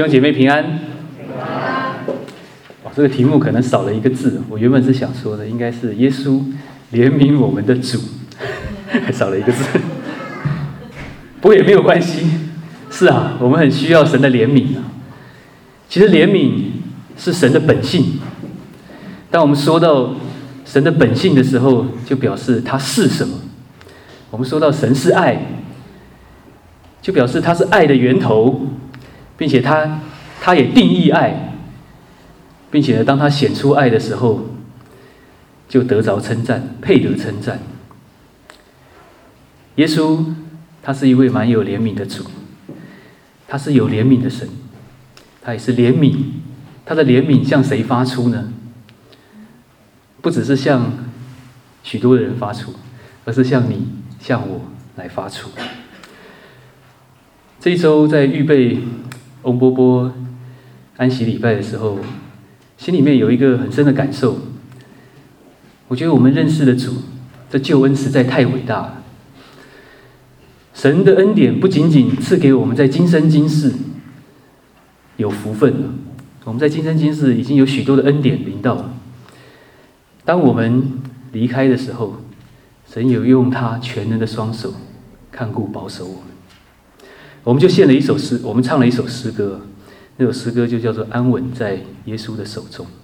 兄姐妹平安。这个题目可能少了一个字，我原本是想说的，应该是耶稣怜悯我们的主，还少了一个字。不过也没有关系，是啊，我们很需要神的怜悯啊。其实怜悯是神的本性。当我们说到神的本性的时候，就表示他是什么。我们说到神是爱，就表示他是爱的源头，并且他也定义爱，并且呢，当他显出爱的时候，就得着称赞，配得称赞。耶稣他是一位蛮有怜悯的主，他是有怜悯的神，他也是怜悯。他的怜悯向谁发出呢？不只是向许多的人发出，而是向你、向我来发出。这一周在预备翁波波安息礼拜的时候，心里面有一个很深的感受。我觉得我们认识的主，这救恩实在太伟大了。神的恩典不仅仅赐给我们在今生今世有福分了，我们在今生今世已经有许多的恩典临到了。当我们离开的时候，神有用他全能的双手看顾保守我们。我们就献了一首诗，我们唱了一首诗歌，那首诗歌就叫做《安稳在耶稣的手中》。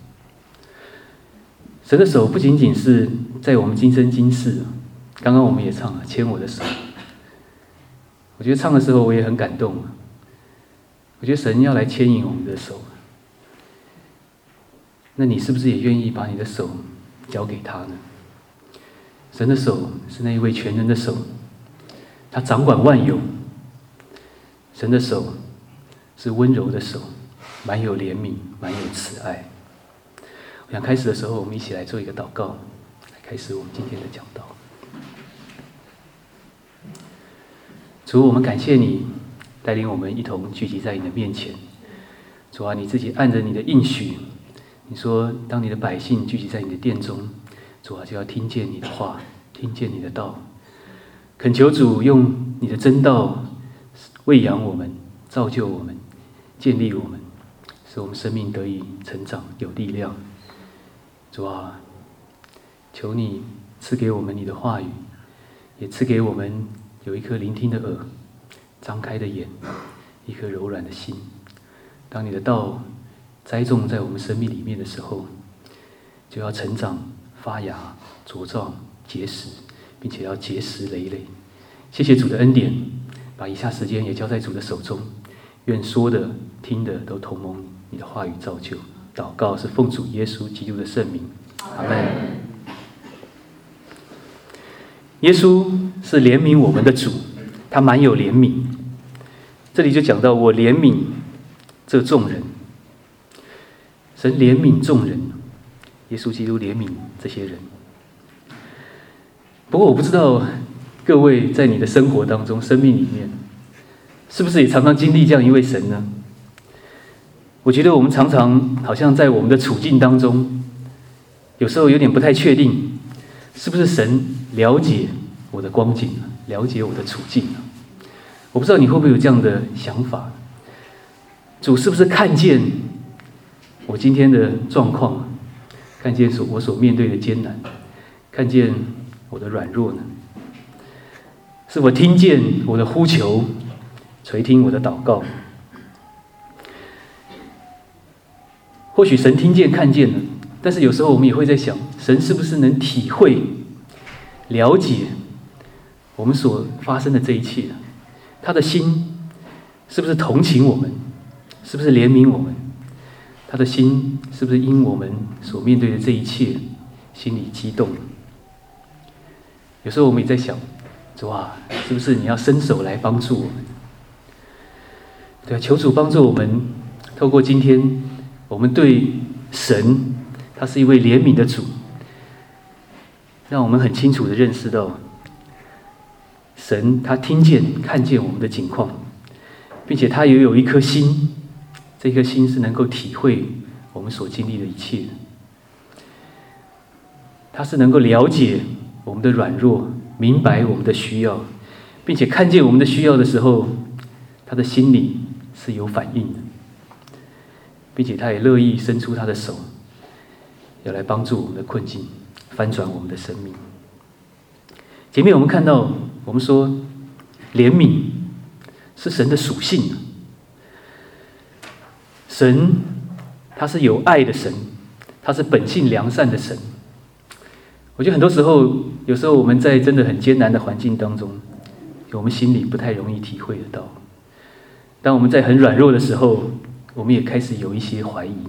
神的手不仅仅是在我们今生今世，刚刚我们也唱了牵我的手。我觉得唱的时候我也很感动，我觉得神要来牵引我们的手，那你是不是也愿意把你的手交给他呢？神的手是那一位全能的手，他掌管万有。神的手是温柔的手，蛮有怜悯，蛮有慈爱。我想开始的时候，我们一起来做一个祷告，来开始我们今天的讲道。主，我们感谢你带领我们一同聚集在你的面前。主啊，你自己按着你的应许，你说当你的百姓聚集在你的殿中，主啊就要听见你的话，听见你的道。恳求主用你的真道喂养我们，造就我们，建立我们，使我们生命得以成长，有力量。主啊，求你赐给我们你的话语，也赐给我们有一颗聆听的耳，张开的眼，一颗柔软的心。当你的道栽种在我们生命里面的时候，就要成长、发芽、茁壮、结实，并且要结实累累。谢谢主的恩典，把以下时间也交在主的手中，愿说的、听的都同蒙你的话语造就。祷告是奉主耶稣基督的圣名，阿们。耶稣是怜悯我们的主，他蛮有怜悯。这里就讲到我怜悯这众人，神怜悯众人，耶稣基督怜悯这些人。不过我不知道各位在你的生活当中、生命里面，是不是也常常经历这样一位神呢？我觉得我们常常好像在我们的处境当中，有时候有点不太确定，是不是神了解我的光景，了解我的处境。我不知道你会不会有这样的想法，主是不是看见我今天的状况，看见我所面对的艰难，看见我的软弱呢？是否听见我的呼求，垂听我的祷告？或许神听见看见了，但是有时候我们也会在想，神是不是能体会、了解我们所发生的这一切？他的心是不是同情我们？是不是怜悯我们？他的心是不是因我们所面对的这一切心里激动？有时候我们也在想，主啊，是不是你要伸手来帮助我们？对啊，求主帮助我们，透过今天我们对神，他是一位怜悯的主，让我们很清楚地认识到，神他听见、看见我们的境况，并且他也有一颗心，这颗心是能够体会我们所经历的一切，他是能够了解我们的软弱，明白我们的需要，并且看见我们的需要的时候，他的心里是有反应的。 并且他也乐意伸出他的手，要来帮助我们的困境，翻转我们的生命。前面我们看到，我们说怜悯是神的属性，神他是有爱的神，他是本性良善的神。我觉得很多时候，有时候我们在真的很艰难的环境当中，我们心里不太容易体会得到。当我们在很软弱的时候，我们也开始有一些怀疑。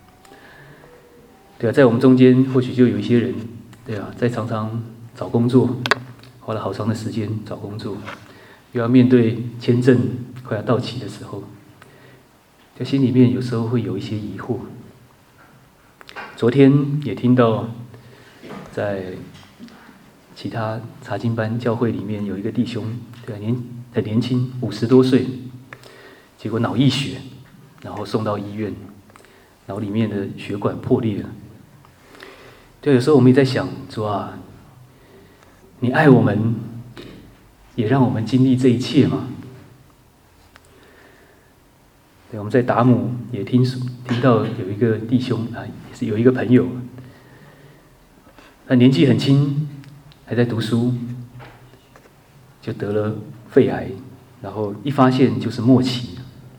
对啊，在我们中间或许就有一些人，对啊，在常常找工作，花了好长的时间找工作，又要面对签证快要到期的时候，在心里面有时候会有一些疑惑。昨天也听到，在其他查经班教会里面有一个弟兄，对啊，很年轻，50多岁，结果脑溢血，然后送到医院，脑里面的血管破裂了。对，有时候我们也在想，主啊，你爱我们，也让我们经历这一切吗？对，我们在达姆也听到有一个弟兄啊，也是有一个朋友，他年纪很轻，还在读书，就得了肺癌，然后一发现就是末期。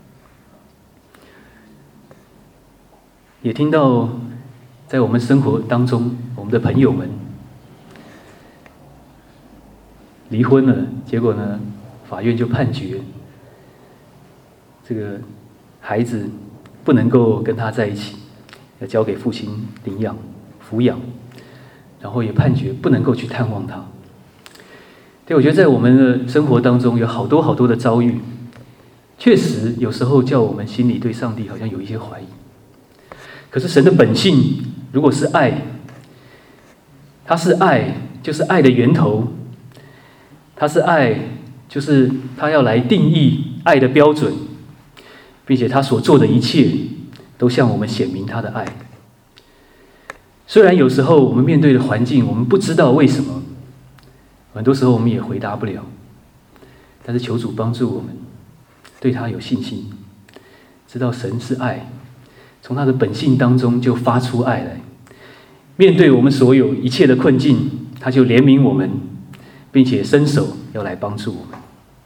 也听到在我们生活当中，我们的朋友们离婚了，结果呢，法院就判决这个孩子不能够跟他在一起，要交给父亲领养、抚养，然后也判决不能够去探望他。对，我觉得在我们的生活当中有好多好多的遭遇，确实有时候叫我们心里对上帝好像有一些怀疑。可是神的本性如果是爱，他是爱，就是爱的源头，他是爱，就是他要来定义爱的标准，并且他所做的一切都向我们显明他的爱。虽然有时候我们面对的环境我们不知道为什么，很多时候我们也回答不了，但是求主帮助我们对他有信心，知道神是爱，从他的本性当中就发出爱来，面对我们所有一切的困境，他就怜悯我们，并且伸手要来帮助我们。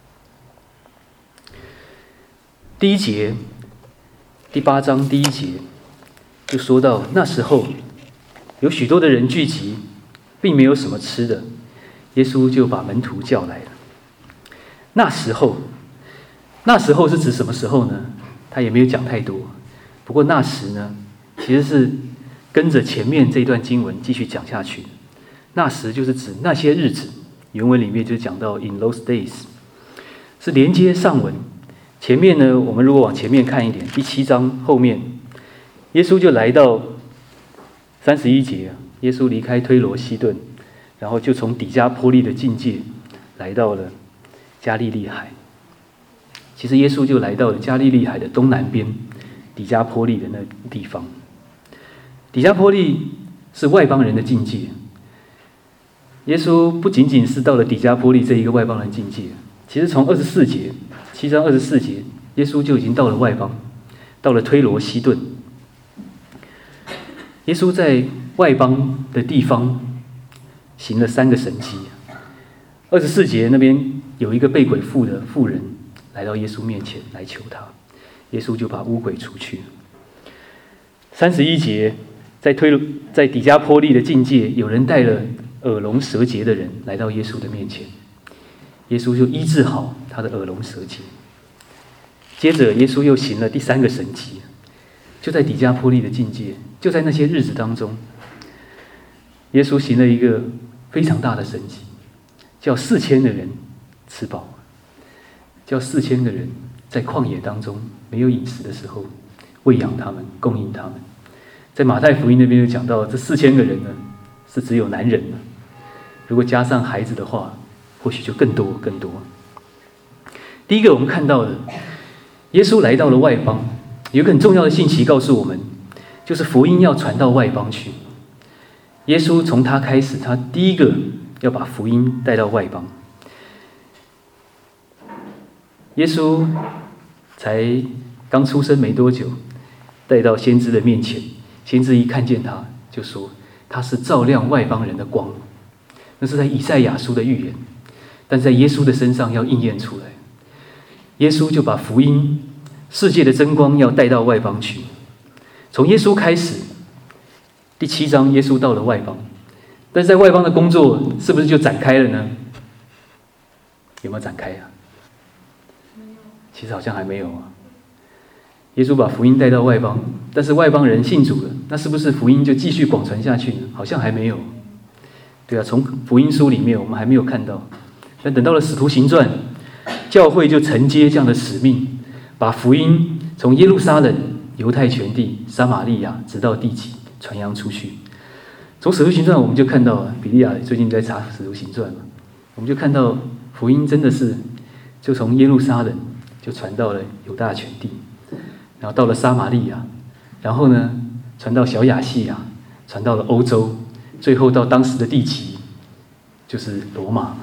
第一节，第8章第1节就说到，那时候有许多的人聚集，并没有什么吃的，耶稣就把门徒叫来了。那时候是指什么时候呢？他也没有讲太多。不过那时呢，其实是跟着前面这段经文继续讲下去。那时就是指那些日子，原文里面就讲到 in those days， 是连接上文。前面呢，我们如果往前面看一点，第7章后面，耶稣就来到31节，耶稣离开推罗西顿，然后就从底加波利的境界来到了加利利海。其实耶稣就来到了加利利海的东南边，底加波利的那地方。底加波利是外邦人的境界。耶稣不仅仅是到了底加波利这一个外邦人境界，其实从24节，7章24节，耶稣就已经到了外邦，到了推罗西顿。耶稣在外邦的地方行了3个神迹。24节那边有一个被鬼附的妇人来到耶稣面前来求他，耶稣就把污鬼除去。31节，在底加波利的境界，有人带了耳聋舌结的人来到耶稣的面前，耶稣就医治好他的耳聋舌结。接着耶稣又行了第3个神迹，就在底加波利的境界，就在那些日子当中，耶稣行了一个非常大的神迹，叫4000个人吃饱，叫4000个人在旷野当中没有饮食的时候喂养他们，供应他们。在马太福音那边就讲到，这4000个人呢是只有男人了，如果加上孩子的话，或许就更多更多。第一个我们看到的，耶稣来到了外邦，有一个很重要的信息告诉我们，就是福音要传到外邦去。耶稣从他开始，他第一个要把福音带到外邦。耶稣才刚出生没多久， 带到先知的面前。先知一看见他，就说他是照亮外邦人的光。那是在以赛亚书的预言，但在耶稣的身上要应验出来。耶稣就把福音、世界的真光要带到外邦去。从耶稣开始，第7章耶稣到了外邦，但是在外邦的工作是不是就展开了呢？有没有展开啊？其实好像还没有啊。耶稣把福音带到外邦，但是外邦人信主了，那是不是福音就继续广传下去呢？好像还没有。对啊，从福音书里面我们还没有看到，但等到了使徒行传，教会就承接这样的使命，把福音从耶路撒冷、犹太全地、撒玛利亚直到地极传扬出去。从使徒行传我们就看到，比利亚最近在查使徒行传嘛，我们就看到福音真的是就从耶路撒冷就传到了犹大全地，然后到了撒玛利亚，然后呢传到小亚细亚，传到了欧洲，最后到当时的地极，就是罗马。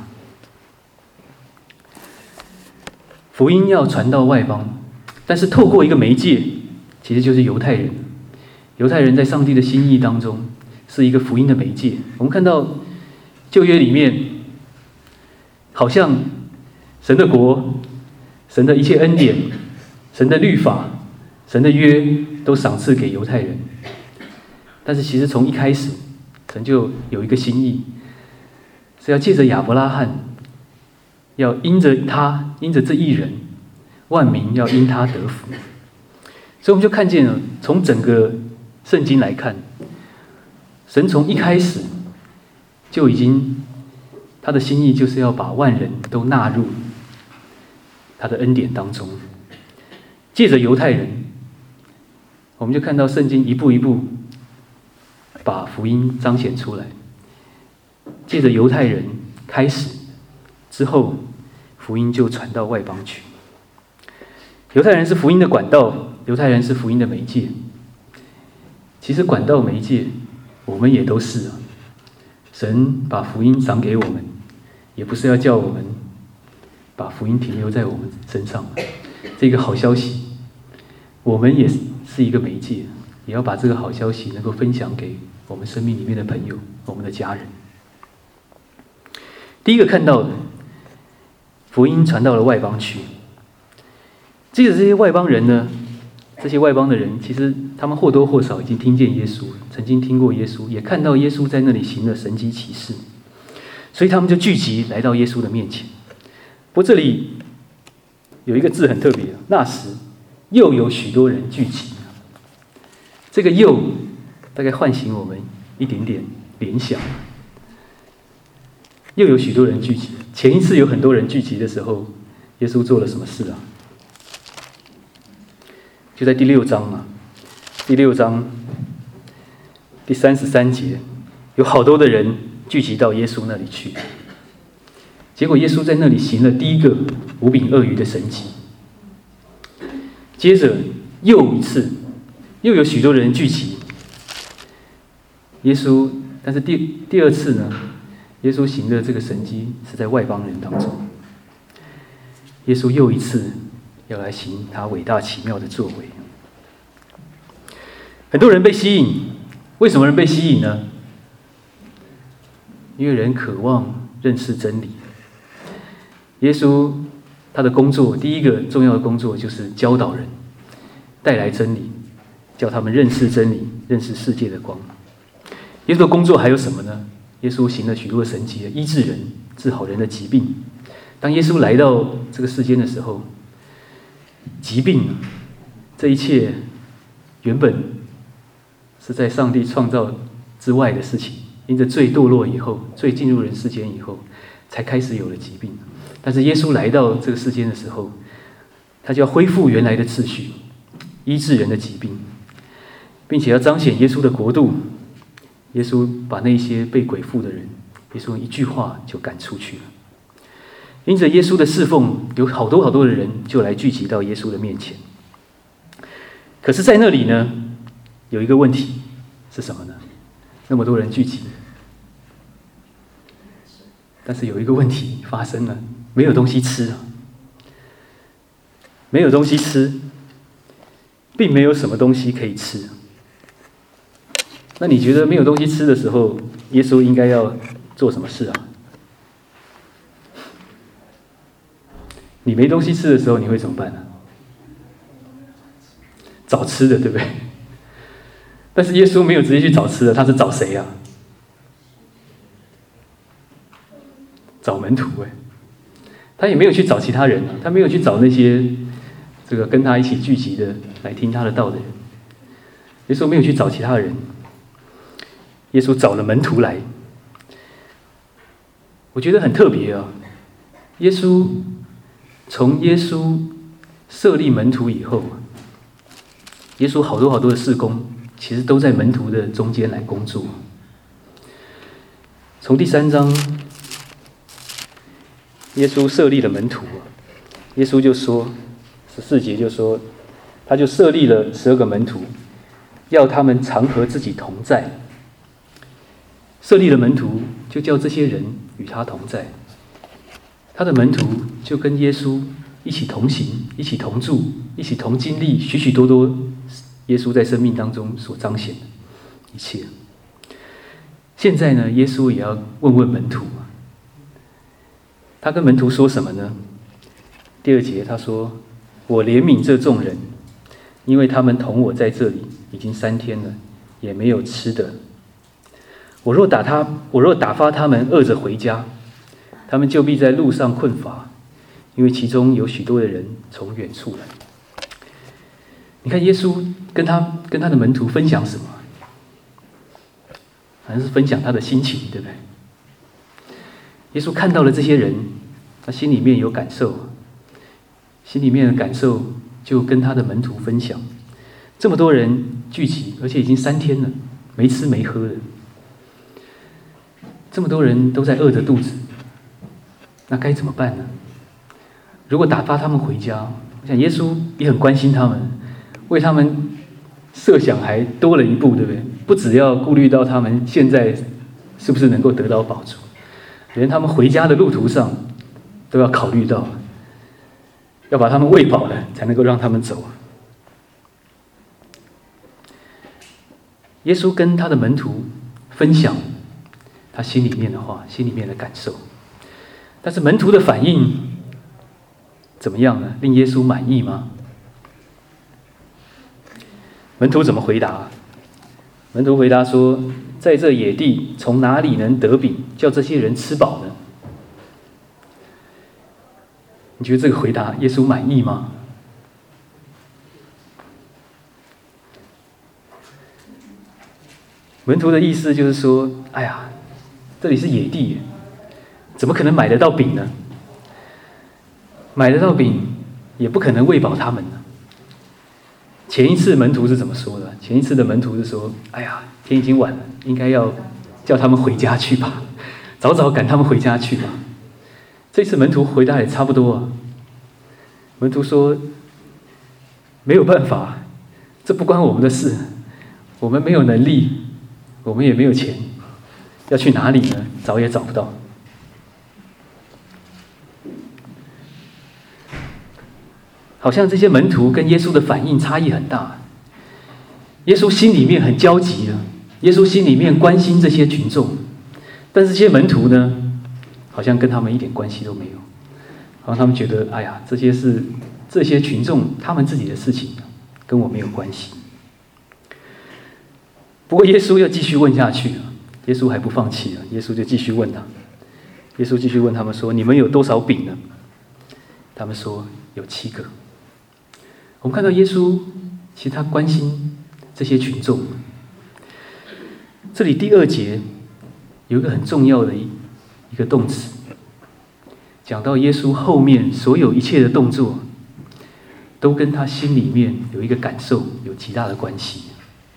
福音要传到外邦，但是透过一个媒介，其实就是犹太人。犹太人在上帝的心意当中是一个福音的媒介。我们看到旧约里面，好像神的国、神的一切恩典、神的律法、神的约都赏赐给犹太人。但是其实从一开始，神就有一个心意，是要借着亚伯拉罕，要因着他，因着这一人，万民要因他得福。所以我们就看见了，从整个圣经来看，神从一开始就已经，他的心意就是要把万人都纳入他的恩典当中。借着犹太人，我们就看到圣经一步一步把福音彰显出来。借着犹太人开始之后，福音就传到外邦去。犹太人是福音的管道，犹太人是福音的媒介。其实管道媒介，我们也都是啊。神把福音赏给我们，也不是要叫我们把福音停留在我们身上。这个好消息，我们也是一个媒介，也要把这个好消息能够分享给我们生命里面的朋友、我们的家人。第一个看到的，福音传到了外邦去。接着这些外邦人呢，这些外邦的人，其实他们或多或少已经听见耶稣，曾经听过耶稣，也看到耶稣在那里行了神迹奇事，所以他们就聚集来到耶稣的面前。不过这里有一个字很特别，那时又有许多人聚集。这个又大概唤醒我们一点点联想。又有许多人聚集，前一次有很多人聚集的时候，耶稣做了什么事啊？就在第6章啊，第6章第33节，有好多的人聚集到耶稣那里去。结果耶稣在那里行了第一个5饼2鱼的神迹。接着又一次，又有许多人聚集。耶稣，但是第二次呢，耶稣行的这个神迹是在外邦人当中。耶稣又一次要来行他伟大奇妙的作为。很多人被吸引，为什么人被吸引呢？因为人渴望认识真理。耶稣他的工作，第一个重要的工作就是教导人，带来真理，叫他们认识真理，认识世界的光。耶稣的工作还有什么呢？耶稣行了许多的神迹，医治人，治好人的疾病。当耶稣来到这个世间的时候，疾病这一切原本是在上帝创造之外的事情，因着罪堕落以后，罪进入人世间以后，才开始有了疾病。但是耶稣来到这个世间的时候，他就要恢复原来的秩序，医治人的疾病，并且要彰显耶稣的国度。耶稣把那些被鬼附的人，耶稣一句话就赶出去了。因着耶稣的侍奉，有好多好多的人就来聚集到耶稣的面前。可是在那里呢，有一个问题是什么呢？那么多人聚集，但是有一个问题发生了，没有东西吃啊，没有东西吃。 并没有什么东西可以吃。那你觉得没有东西吃的时候，耶稣应该要做什么事啊？你没东西吃的时候，你会怎么办呢？找吃的，对不对？但是耶稣没有直接去找吃的，他是找谁啊？找门徒哎，他也没有去找其他人啊，他没有去找那些这个跟他一起聚集的来听他的道的人。耶稣没有去找其他人，耶稣找了门徒来。我觉得很特别啊，从耶稣设立门徒以后，耶稣好多的事工，其实都在门徒的中间来工作。从第3章，耶稣设立了门徒，耶稣就说14节就说，他就设立了12个门徒，要他们常和自己同在。设立了门徒，就叫这些人与他同在。他的门徒就跟耶稣一起同行，一起同住，一起同经历许许多多耶稣在生命当中所彰显的一切。现在呢，耶稣也要问问门徒，他跟门徒说什么呢？第2节他说：“我怜悯这众人，因为他们同我在这里已经3天了，也没有吃的。我若打发他们饿着回家，他们就必在路上困乏，因为其中有许多的人从远处来。”你看耶稣跟他的门徒分享什么？好像是分享他的心情，对不对？耶稣看到了这些人，他心里面有感受，心里面的感受就跟他的门徒分享。这么多人聚集，而且已经3天了，没吃没喝的，这么多人都在饿着肚子，那该怎么办呢？如果打发他们回家，我想耶稣也很关心他们，为他们设想还多了一步，对不对？不只要顾虑到他们现在是不是能够得到饱足，连他们回家的路途上都要考虑到，要把他们喂饱了，才能够让他们走。耶稣跟他的门徒分享他心里面的话，心里面的感受，但是门徒的反应怎么样呢？令耶稣满意吗？门徒怎么回答？门徒回答说：“在这野地，从哪里能得饼，叫这些人吃饱呢？”你觉得这个回答耶稣满意吗？门徒的意思就是说：“哎呀，这里是野地，怎么可能买得到饼呢？买得到饼，也不可能喂饱他们呢。”前一次门徒是怎么说的？前一次的门徒是说：“哎呀，天已经晚了，应该要叫他们回家去吧，早早赶他们回家去吧。”这次门徒回答也差不多啊。门徒说：“没有办法，这不关我们的事，我们没有能力，我们也没有钱，要去哪里呢？找也找不到。”好像这些门徒跟耶稣的反应差异很大。耶稣心里面很焦急了，耶稣心里面关心这些群众，但是这些门徒呢，好像跟他们一点关系都没有，好像他们觉得，哎呀，这些群众他们自己的事情，跟我没有关系。不过耶稣要继续问下去，耶稣还不放弃了，耶稣就继续问他，耶稣继续问他们说：“你们有多少饼呢？”他们说：“有7个。”我们看到耶稣，其实他关心这些群众。这里第2节有一个很重要的一个动词，讲到耶稣后面所有一切的动作，都跟他心里面有一个感受有极大的关系。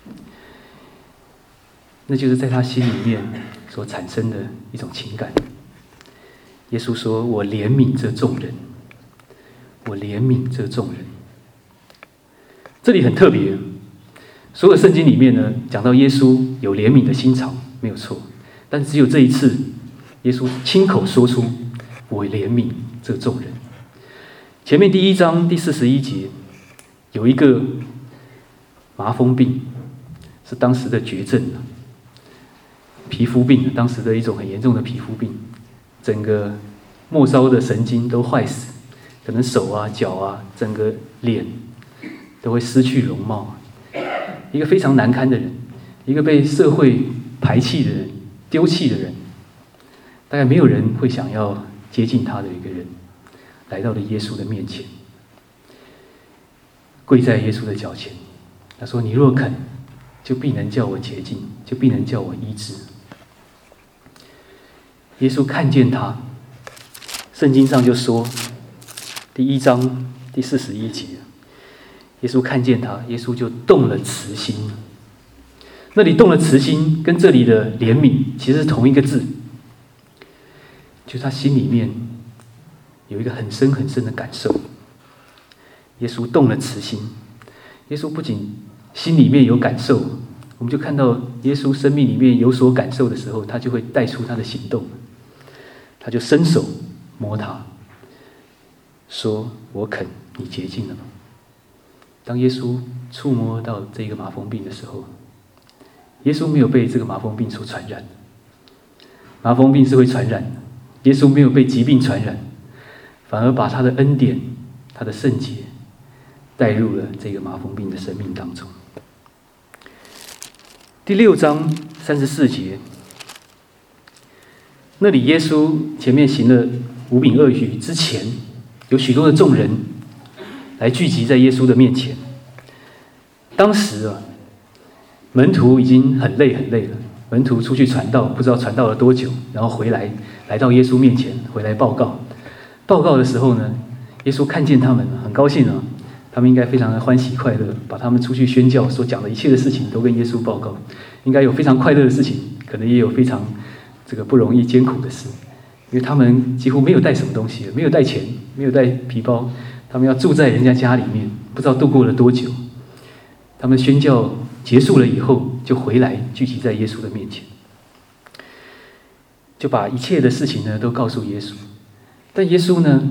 那就是在他心里面所产生的一种情感。耶稣说：“我怜悯这众人，我怜悯这众人。”这里很特别，所有圣经里面呢，讲到耶稣有怜悯的心肠，没有错，但只有这一次，耶稣亲口说出：“我怜悯这众人。”前面第1章第41节有一个麻风病是当时的绝症，皮肤病当时的一种很严重的皮肤病，整个末梢的神经都坏死，可能手啊、脚啊，整个脸都会失去容貌。一个非常难堪的人，一个被社会排弃的人、丢弃的人，大概没有人会想要接近他的一个人，来到了耶稣的面前，跪在耶稣的脚前。他说：“你若肯，就必能叫我洁净，就必能叫我医治。”耶稣看见他，圣经上就说，第1章第41节，耶稣看见他，耶稣就动了慈心。那里动了慈心，跟这里的怜悯其实是同一个字，就是他心里面有一个很深很深的感受。耶稣动了慈心，耶稣不仅心里面有感受，我们就看到耶稣生命里面有所感受的时候，他就会带出他的行动。他就伸手摸他，说：“我肯，你洁净了吗？”当耶稣触摸到这个麻风病的时候，耶稣没有被这个麻风病所传染。麻风病是会传染的，耶稣没有被疾病传染，反而把他的恩典、他的圣洁带入了这个麻风病的生命当中。第6章34节，那里耶稣前面行了5饼2鱼之前，有许多的众人来聚集在耶稣的面前。当时门徒已经很累了，门徒出去传道，不知道传道了多久，然后回来到耶稣面前，回来报告。报告的时候呢，耶稣看见他们很高兴啊，他们应该非常的欢喜快乐，把他们出去宣教所讲的一切的事情都跟耶稣报告，应该有非常快乐的事情，可能也有非常不容易艰苦的事，因为他们几乎没有带什么东西，没有带钱，没有带皮包，他们要住在人家家里面，不知道度过了多久。他们宣教结束了以后，就回来聚集在耶稣的面前，就把一切的事情呢都告诉耶稣。但耶稣呢，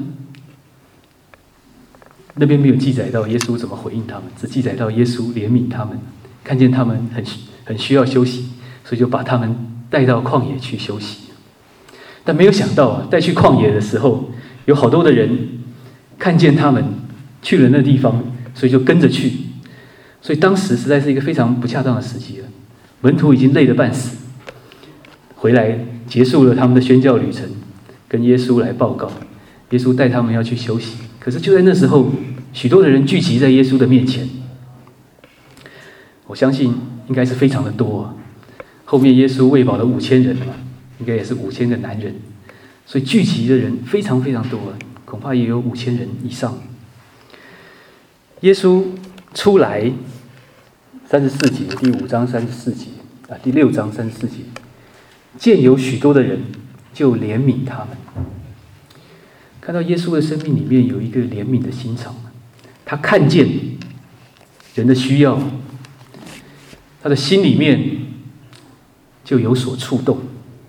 那边没有记载到耶稣怎么回应他们，只记载到耶稣怜悯他们，看见他们很需要休息，所以就把他们带到旷野去休息。但没有想到带去旷野的时候，有好多的人看见他们去了那地方，所以就跟着去。所以当时实在是一个非常不恰当的时机了，门徒已经累得半死，回来结束了他们的宣教旅程，跟耶稣来报告。耶稣带他们要去休息，可是就在那时候，许多的人聚集在耶稣的面前。我相信应该是非常的多后面耶稣喂饱了5000人嘛，应该也是5000个男人，所以聚集的人非常非常多，恐怕也有5000人以上。耶稣出来，34节，第5章34节第6章34节，见有许多的人，就怜悯他们。看到耶稣的生命里面有一个怜悯的心肠，他看见人的需要，他的心里面就有所触动。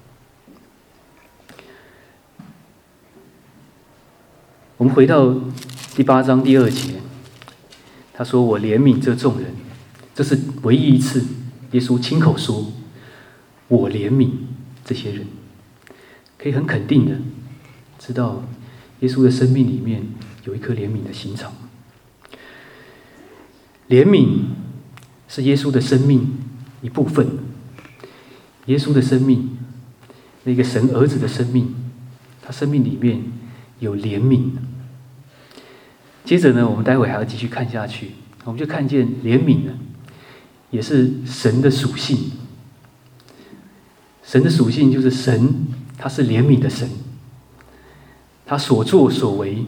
我们回到第8章第2节，他说：“我怜悯这众人。”这是唯一一次耶稣亲口说：“我怜悯这些人。”可以很肯定的知道，耶稣的生命里面有一颗怜悯的心肠。怜悯是耶稣的生命一部分。耶稣的生命，那个神儿子的生命，他生命里面有怜悯。接着呢，我们待会还要继续看下去，我们就看见怜悯呢，也是神的属性。神的属性就是神，他是怜悯的神，他所作所为，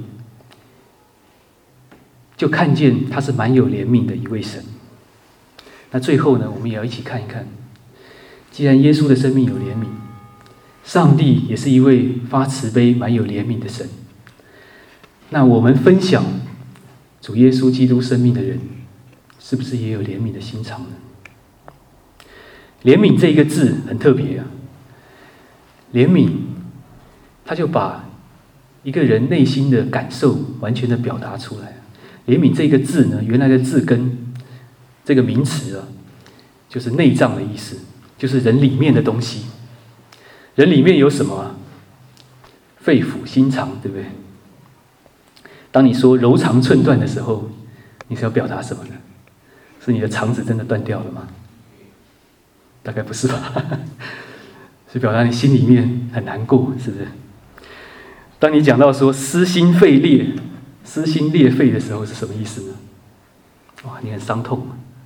就看见他是蛮有怜悯的一位神。那最后呢，我们也要一起看一看，既然耶稣的生命有怜悯，上帝也是一位发慈悲、蛮有怜悯的神，那我们分享主耶稣基督生命的人，是不是也有怜悯的心肠呢？怜悯这一个字很特别怜悯，他就把一个人内心的感受完全的表达出来。怜悯这个字呢，原来的字根这个名词啊，就是内脏的意思，就是人里面的东西。人里面有什么啊？肺腑心肠，对不对？当你说柔肠寸断的时候，你是要表达什么呢？是你的肠子真的断掉了吗？大概不是吧？是表达你心里面很难过，是不是？当你讲到说撕心肺裂、撕心裂肺的时候，是什么意思呢？哇，你很伤痛。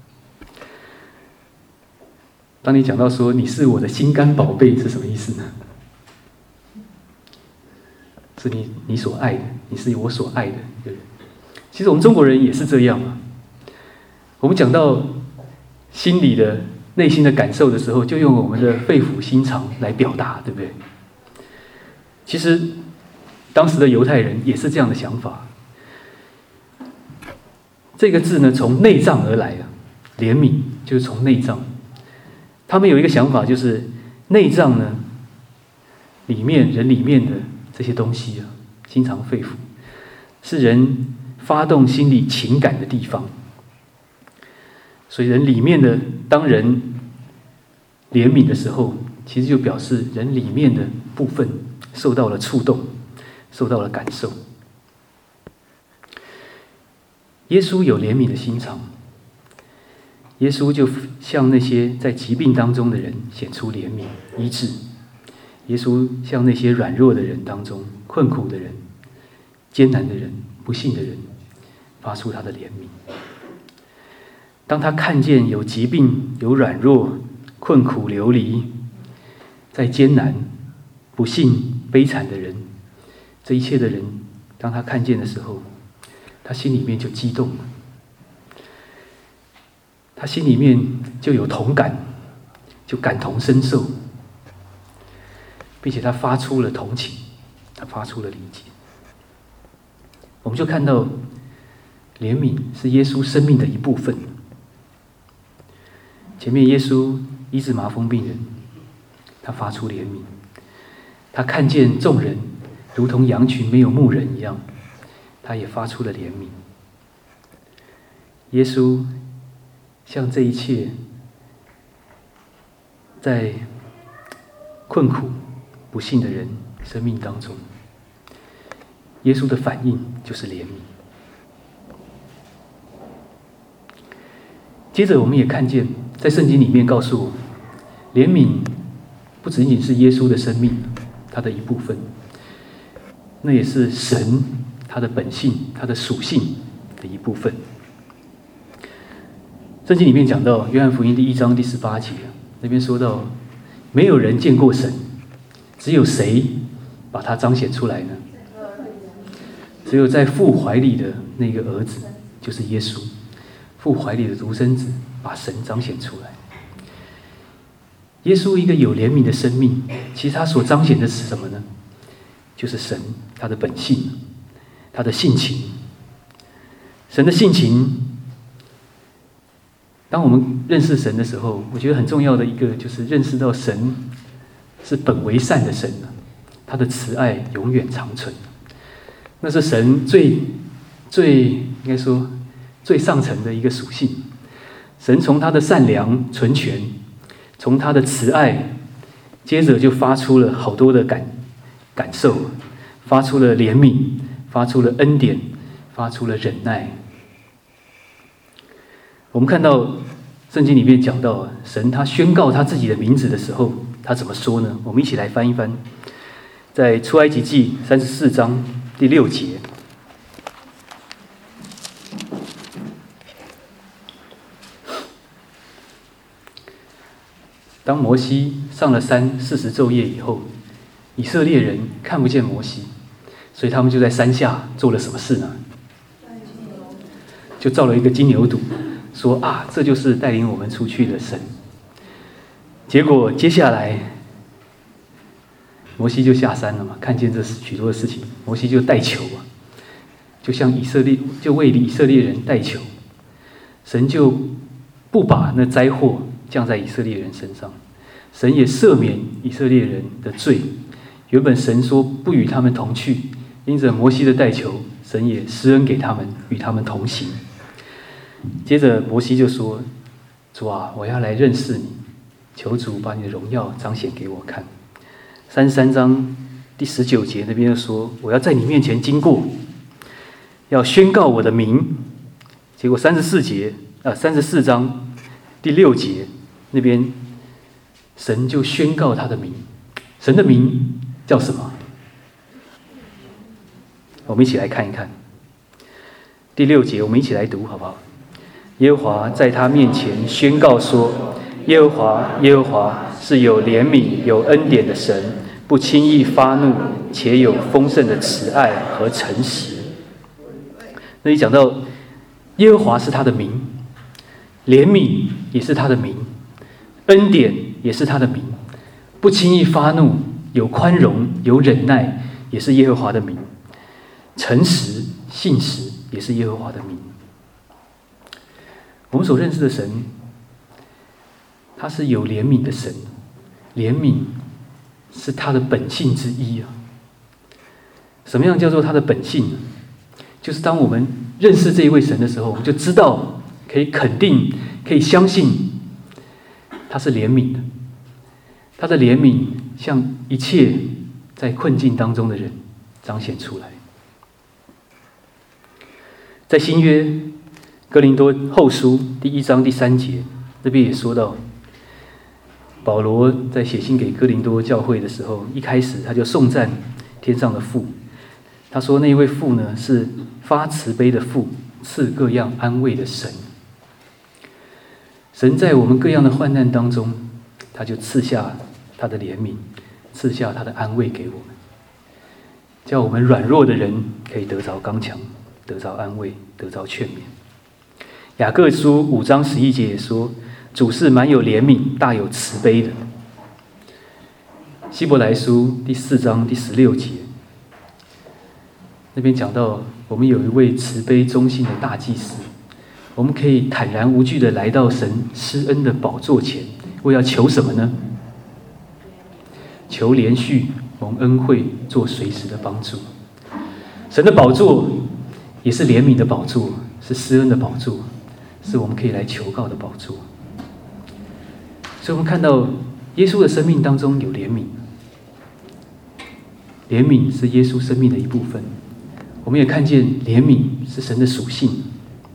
当你讲到说你是我的心肝宝贝，是什么意思呢？是你所爱的，你是我所爱的。对，其实我们中国人也是这样啊。我们讲到心里的内心的感受的时候，就用我们的肺腑心肠来表达，对不对？其实当时的犹太人也是这样的想法。这个字呢，从内脏而来啊，怜悯就是从内脏。他们有一个想法，就是内脏呢，人里面的这些东西啊，心肠肺腑，是人发动心理情感的地方。所以人里面的，当人怜悯的时候，其实就表示人里面的部分受到了触动，受到了感受。耶稣有怜悯的心肠，耶稣就向那些在疾病当中的人显出怜悯、医治。耶稣向那些软弱的人当中、困苦的人、艰难的人、不幸的人，发出他的怜悯。当他看见有疾病、有软弱、困苦流离，在艰难、不幸、悲惨的人，这一切的人，当他看见的时候，他心里面就激动了，他心里面就有同感，就感同身受，并且他发出了同情，他发出了理解。我们就看到，怜悯是耶稣生命的一部分。前面耶稣医治麻风病人，他发出怜悯，他看见众人如同羊群没有牧人一样，他也发出了怜悯。耶稣向这一切在困苦不幸的人生命当中，耶稣的反应就是怜悯。接着我们也看见，在圣经里面告诉我，怜悯不仅仅是耶稣的生命，他的一部分，那也是神他的本性、他的属性的一部分。圣经里面讲到约翰福音第1章第18节，那边说到，没有人见过神，只有谁把他彰显出来呢？只有在父怀里的那个儿子，就是耶稣，父怀里的独生子，把神彰显出来。耶稣一个有怜悯的生命，其实他所彰显的是什么呢？就是神他的本性，他的性情。神的性情，当我们认识神的时候，我觉得很重要的一个就是认识到神是本为善的神，他的慈爱永远长存。那是神最应该说最上层的一个属性。神从他的善良纯全，从他的慈爱，接着就发出了好多的感受，发出了怜悯，发出了恩典，发出了忍耐。我们看到圣经里面讲到，神他宣告他自己的名字的时候，他怎么说呢？我们一起来翻一翻，在出埃及记34章第6节。当摩西上了山40昼夜以后，以色列人看不见摩西，所以他们就在山下做了什么事呢？就造了一个金牛犊，说啊，这就是带领我们出去的神。结果接下来摩西就下山了嘛，看见这许多的事情，摩西就带球啊，就为以色列人带球，神就不把那灾祸降在以色列人身上，神也赦免以色列人的罪。原本神说不与他们同去，因着摩西的带球，神也施恩给他们，与他们同行。 接着摩西就说：“主啊，我要来认识你，求主把你的荣耀彰显给我看。”33章第19节那边又说：“我要在你面前经过，要宣告我的名。”结果34章第6节那边，神就宣告他的名。神的名叫什么？我们一起来看一看。第6节，我们一起来读好不好？耶和华在他面前宣告说：“耶和华，耶和华是有怜悯、有恩典的神，不轻易发怒，且有丰盛的慈爱和诚实。”那里讲到耶和华是他的名，怜悯也是他的名，恩典也是他的名，不轻易发怒，有宽容，有忍耐，也是耶和华的名，诚实、信实也是耶和华的名。我们所认识的神，他是有怜悯的神，怜悯是他的本性之一啊。什么样叫做他的本性呢？就是当我们认识这一位神的时候，我们就知道，可以肯定，可以相信，他是怜悯的。他的怜悯向一切在困境当中的人彰显出来。在新约哥林多后书第1章第3节，这边也说到，保罗在写信给哥林多教会的时候，一开始他就颂赞天上的父。他说那一位父呢，是发慈悲的父，赐各样安慰的神。神在我们各样的患难当中，他就赐下他的怜悯，赐下他的安慰给我们，叫我们软弱的人可以得着刚强，得着安慰，得着劝勉。雅各书5章11节也说，主是满有怜悯，大有慈悲的。希伯来书第4章第16节，那边讲到，我们有一位慈悲忠心的大祭司，我们可以坦然无惧的来到神施恩的宝座前，为要求什么呢？求连续蒙恩惠，做随时的帮助。神的宝座也是怜悯的宝座，是施恩的宝座，是我们可以来求告的宝座。所以我们看到耶稣的生命当中有怜悯，怜悯是耶稣生命的一部分。我们也看见怜悯是神的属性。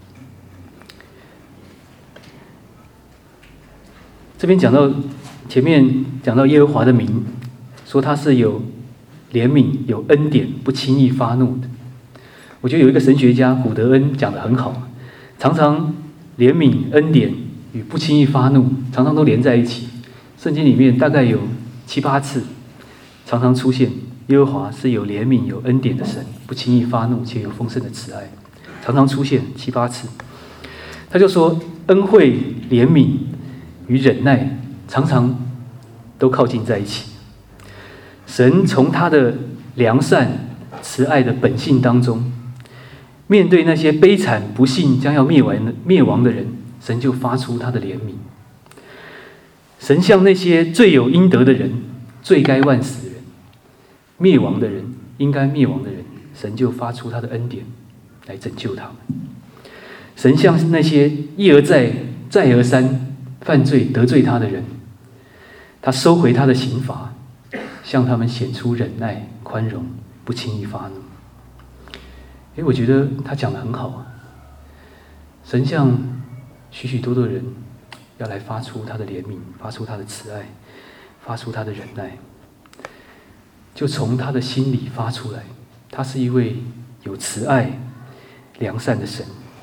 这边讲到前面讲到耶和华的名，说他是有怜悯、有恩典，不轻易发怒的。我觉得有一个神学家古德恩讲得很好，常常怜悯、恩典与不轻易发怒常常都连在一起。圣经里面大概有7、8次，常常出现耶和华是有怜悯、有恩典的神，不轻易发怒，且有丰盛的慈爱，常常出现7、8次。他就说，恩惠、怜悯与忍耐常常都靠近在一起。神从他的良善、慈爱的本性当中，面对那些悲惨不幸将要灭亡的人，神就发出他的怜悯。神向那些罪有应得的人、罪该万死的人、灭亡的人、应该灭亡的人，神就发出他的恩典来拯救他们。神向那些一而再、再而三犯罪得罪他的人，他收回他的刑罚，向他们显出忍耐、宽容，不轻易发怒。我觉得他讲得很好啊。神向许许多多人要来发出他的怜悯，发出他的慈爱，发出他的忍耐，就从他的心里发出来。他是一位有慈爱、良善的神。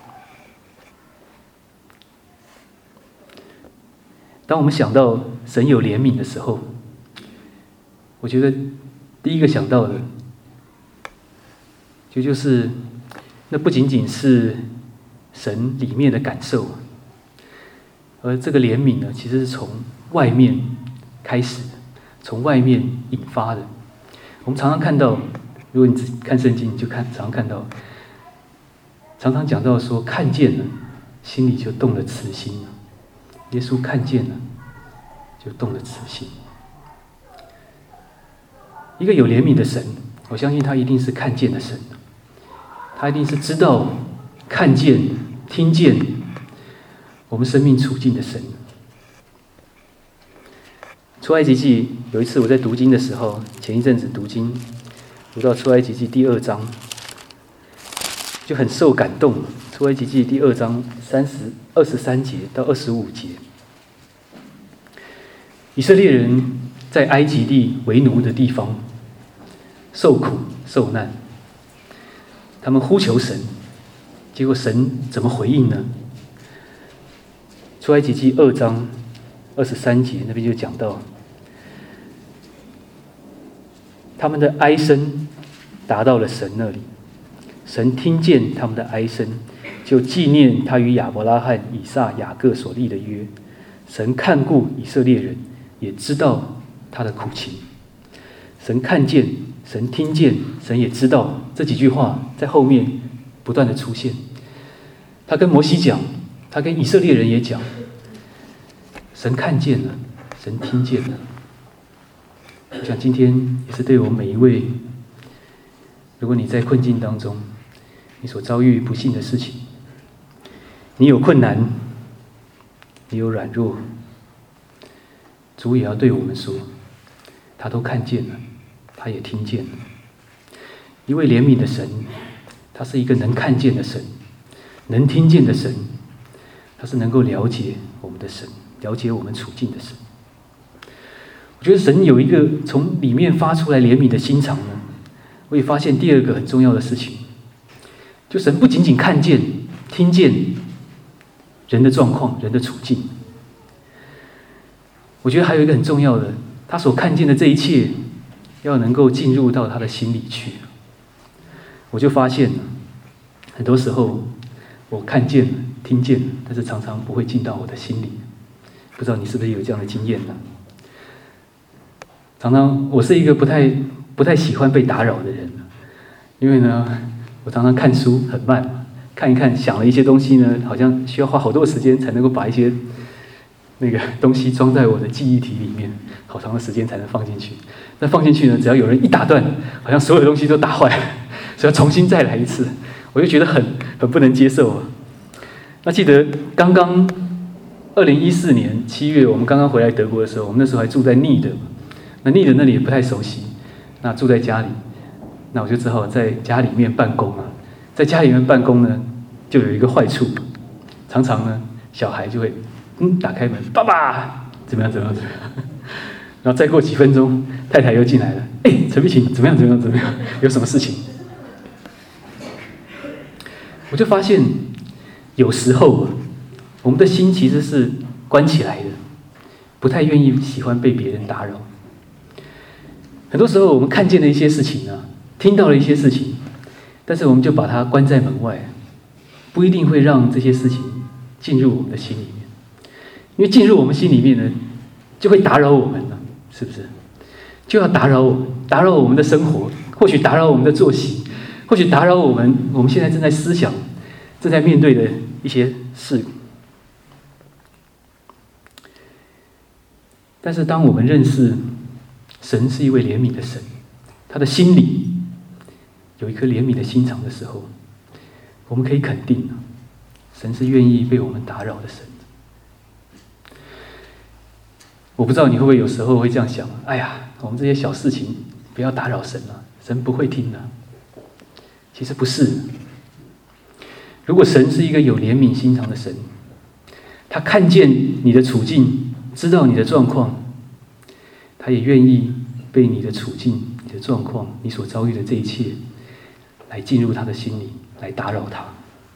当我们想到神有怜悯的时候，我觉得第一个想到的就是那不仅仅是神里面的感受，而这个怜悯呢，其实是从外面开始的，从外面引发的。我们常常看到，如果你看圣经，你就常常看到，常常讲到说，看见了，心里就动了慈心了。耶稣看见了，就动了慈心。一个有怜悯的神，我相信他一定是看见的神，他一定是知道、看见、听见我们生命处境的神。出埃及记有一次我在读经的时候，前一阵子读经，读到出埃及记第2章，就很受感动。出埃及记第2章23节到25节，以色列人在埃及地为奴的地方受苦受难，他们呼求神，结果神怎么回应呢？出埃及记2章23节那边就讲到，他们的哀声达到了神那里，神听见他们的哀声，就纪念他与亚伯拉罕、以撒、雅各所立的约。神看顾以色列人，也知道他的苦情。神看见，神听见，神也知道，这几句话在后面不断的出现。他跟摩西讲，他跟以色列人也讲，神看见了，神听见了。我想今天也是对我们每一位，如果你在困境当中，你所遭遇不幸的事情，你有困难，你有软弱，主也要对我们说，他都看见了，他也听见了。一位怜悯的神，他是一个能看见的神，能听见的神，他是能够了解我们的神，了解我们处境的神。我觉得神有一个从里面发出来怜悯的心肠呢，我也发现第2个很重要的事情，就神不仅仅看见、听见人的状况、人的处境，我觉得还有一个很重要的，他所看见的这一切，要能够进入到他的心里去。我就发现了，很多时候我看见了、听见了，但是常常不会进到我的心里。不知道你是不是有这样的经验呢？常常我是一个不太喜欢被打扰的人，因为呢，我常常看书很慢，看一看想了一些东西呢，好像需要花好多时间才能够把一些那个东西装在我的记忆体里面，好长的时间才能放进去。那放进去呢，只要有人一打断，好像所有的东西都打坏了，所以要重新再来一次，我就觉得很不能接受啊。那记得刚刚2014年7月，我们刚刚回来德国的时候，我们那时候还住在尼德，那尼德那里也不太熟悉，那住在家里，那我就只好在家里面办公啊。在家里面办公呢，就有一个坏处，常常呢，小孩就会打开门，爸爸怎么样，然后再过几分钟，太太又进来了，陈碧琴怎么样，有什么事情？我就发现，有时候我们的心其实是关起来的，不太愿意喜欢被别人打扰。很多时候我们看见了一些事情啊，听到了一些事情，但是我们就把它关在门外，不一定会让这些事情进入我们的心里面，因为进入我们心里面呢，就会打扰我们了，是不是？就要打扰我们，打扰我们的生活，或许打扰我们的作息，或许打扰我们现在正在思想、正在面对的一些事。但是当我们认识神是一位怜悯的神，他的心里有一颗怜悯的心肠的时候，我们可以肯定，神是愿意被我们打扰的神。我不知道你会不会有时候会这样想，哎呀，我们这些小事情不要打扰神了，神不会听的。其实不是，如果神是一个有怜悯心肠的神，他看见你的处境，知道你的状况，他也愿意被你的处境、你的状况、你所遭遇的这一切来进入他的心里，来打扰他。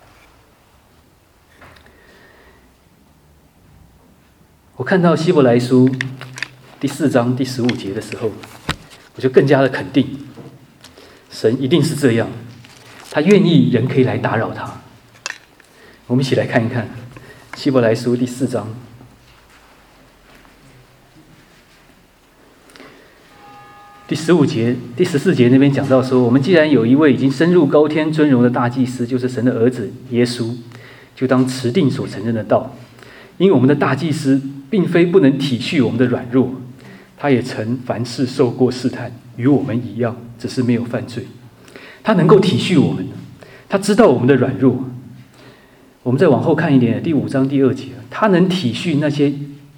我看到希伯来书第4章第15节的时候，我就更加的肯定，神一定是这样，他愿意人可以来打扰他。我们一起来看一看希伯来书第4章第15节、第14节那边讲到说，我们既然有一位已经升入高天尊荣的大祭司，就是神的儿子耶稣，就当持定所承认的道。因为我们的大祭司并非不能体恤我们的软弱，他也曾凡事受过试探，与我们一样，只是没有犯罪。他能够体恤我们，他知道我们的软弱。 我们再往后看一点，第5章第2节，他能体恤那些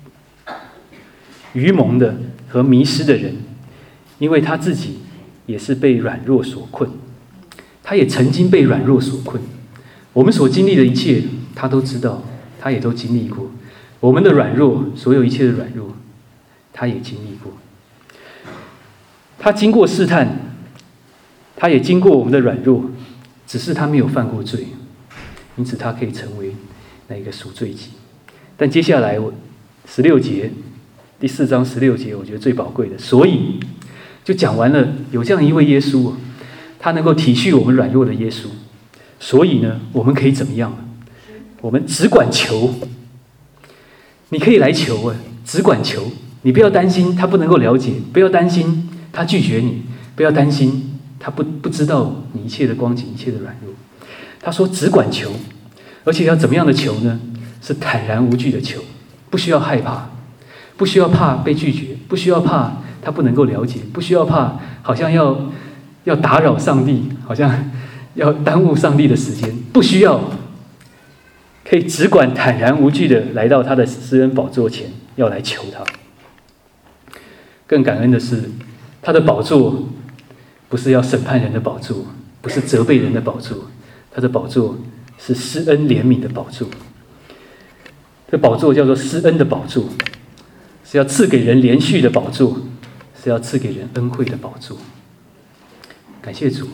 愚蒙的和迷失的人，因为他自己也是被软弱所困，他也曾经被软弱所困。我们所经历的一切，他都知道，他也都经历过。我们的软弱，所有一切的软弱，他也经历过。他经过试探，他也经过我们的软弱，只是他没有犯过罪，因此他可以成为那一个赎罪祭。但接下来16节，第4章16节，我觉得最宝贵的，所以就讲完了，有这样一位耶稣，他能够体恤我们软弱的耶稣。所以呢，我们可以怎么样？我们只管求。你可以来求啊，只管求。你不要担心他不能够了解，不要担心他拒绝你，不要担心他不知道你一切的光景，一切的软弱。他说只管求，而且要怎么样的求呢？是坦然无惧的求，不需要害怕，不需要怕被拒绝，不需要怕他不能够了解，不需要怕好像要打扰上帝，好像要耽误上帝的时间，不需要，可以只管坦然无惧的来到他的施恩宝座前，要来求他。更感恩的是，他的宝座不是要审判人的宝座，不是责备人的宝座，他的宝座是施恩怜悯的宝座。这宝座叫做施恩的宝座，是要赐给人连续的宝座，是要赐给人恩惠的宝座。感谢主。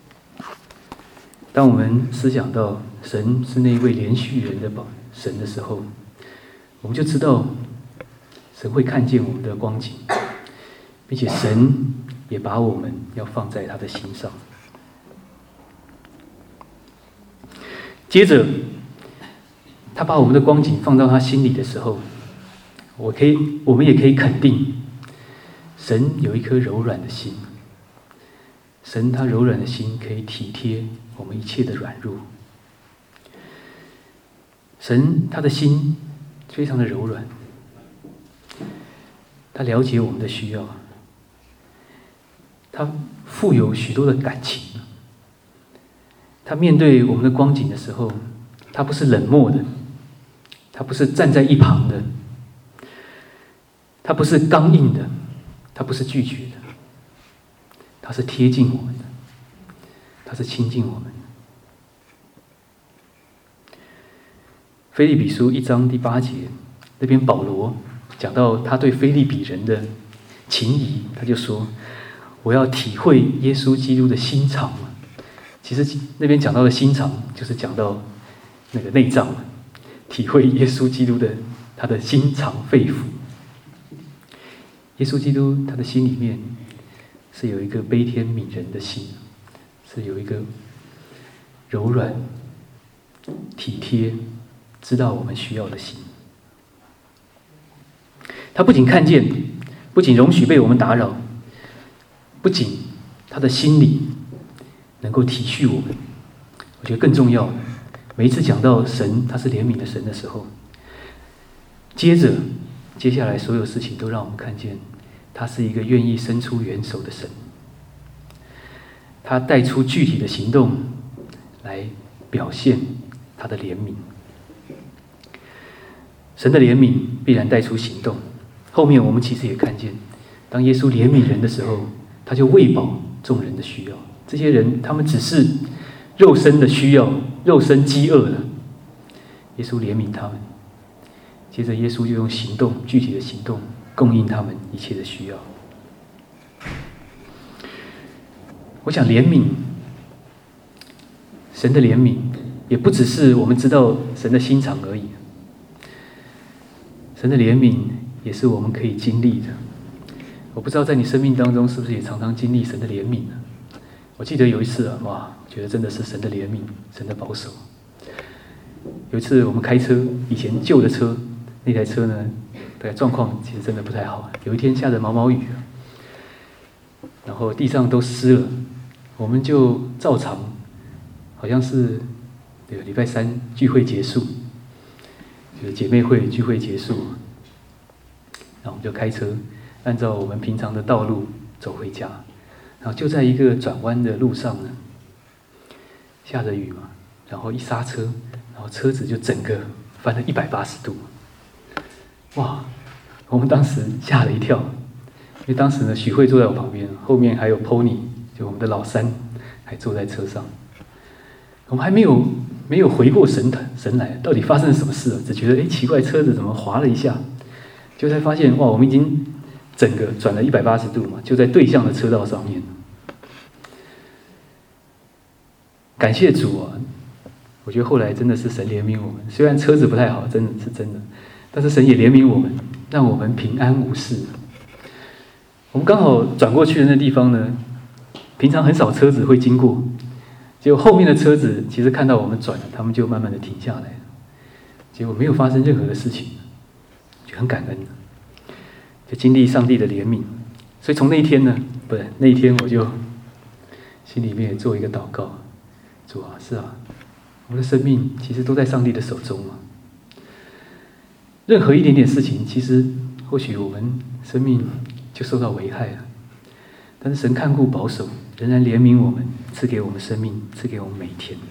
当我们思想到神是那一位连续人的神的时候，我们就知道神会看见我们的光景，并且神也把我们要放在他的心上。接着他把我们的光景放到他心里的时候，我们也可以肯定神有一颗柔软的心，神他柔软的心可以体贴我们一切的软弱。神他的心非常的柔软，他了解我们的需要，他富有许多的感情。他面对我们的光景的时候，他不是冷漠的，他不是站在一旁的，他不是刚硬的，他不是拒绝的，他是贴近我们的，他是亲近我们的。腓立比书1章第8节，那边保罗讲到他对腓立比人的情谊，他就说：“我要体会耶稣基督的心肠。”其实那边讲到的心肠，就是讲到那个内脏，体会耶稣基督的他的心肠肺腑。耶稣基督他的心里面是有一个悲天悯人的心，是有一个柔软、体贴、知道我们需要的心。他不仅看见，不仅容许被我们打扰，不仅他的心里能够体恤我们，我觉得更重要的，每一次讲到神他是怜悯的神的时候，接下来所有事情都让我们看见他是一个愿意伸出援手的神，他带出具体的行动来表现他的怜悯。神的怜悯必然带出行动。后面我们其实也看见，当耶稣怜悯人的时候，他就喂饱众人的需要。这些人他们只是肉身的需要，肉身饥饿了，耶稣怜悯他们，接着耶稣就用行动，具体的行动供应他们一切的需要。我想怜悯，神的怜悯也不只是我们知道神的心肠而已，神的怜悯也是我们可以经历的。我不知道在你生命当中是不是也常常经历神的怜悯呢？我记得有一次我觉得真的是神的怜悯，神的保守。有一次我们开车，以前旧的车，那台车呢，大概状况其实真的不太好。有一天下着毛毛雨，然后地上都湿了，我们就照常，好像是礼拜3聚会结束，就是姐妹会聚会结束，然后我们就开车，按照我们平常的道路走回家。然后就在一个转弯的路上呢，下着雨嘛，然后一刹车，然然后车子就整个翻了180度，哇！我们当时吓了一跳，因为当时呢，许慧坐在我旁边，后面还有 Pony， 就我们的老三，还坐在车上。我们还没有回过神来，到底发生了什么事了？只觉得奇怪，车子怎么滑了一下？就才发现哇，我们已经整个转了180度嘛，就在对向的车道上面。感谢主啊！我觉得后来真的是神怜悯我们，虽然车子不太好，真的是真的，但是神也怜悯我们，让我们平安无事。我们刚好转过去的那地方呢，平常很少车子会经过，结果后面的车子其实看到我们转了，他们就慢慢的停下来了，结果没有发生任何的事情，就很感恩，就经历上帝的怜悯。所以从那一天呢，那一天我就心里面也做一个祷告，主啊，是啊，我们的生命其实都在上帝的手中嘛。任何一点点事情，其实或许我们生命就受到危害了，但是神看顾保守，仍然怜悯我们，赐给我们生命，赐给我们每一天。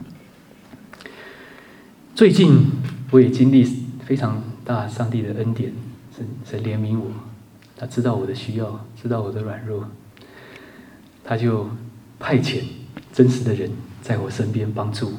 最近我也经历非常大上帝的恩典，神怜悯我，他知道我的需要，知道我的软弱，他就派遣真实的人在我身边帮助我。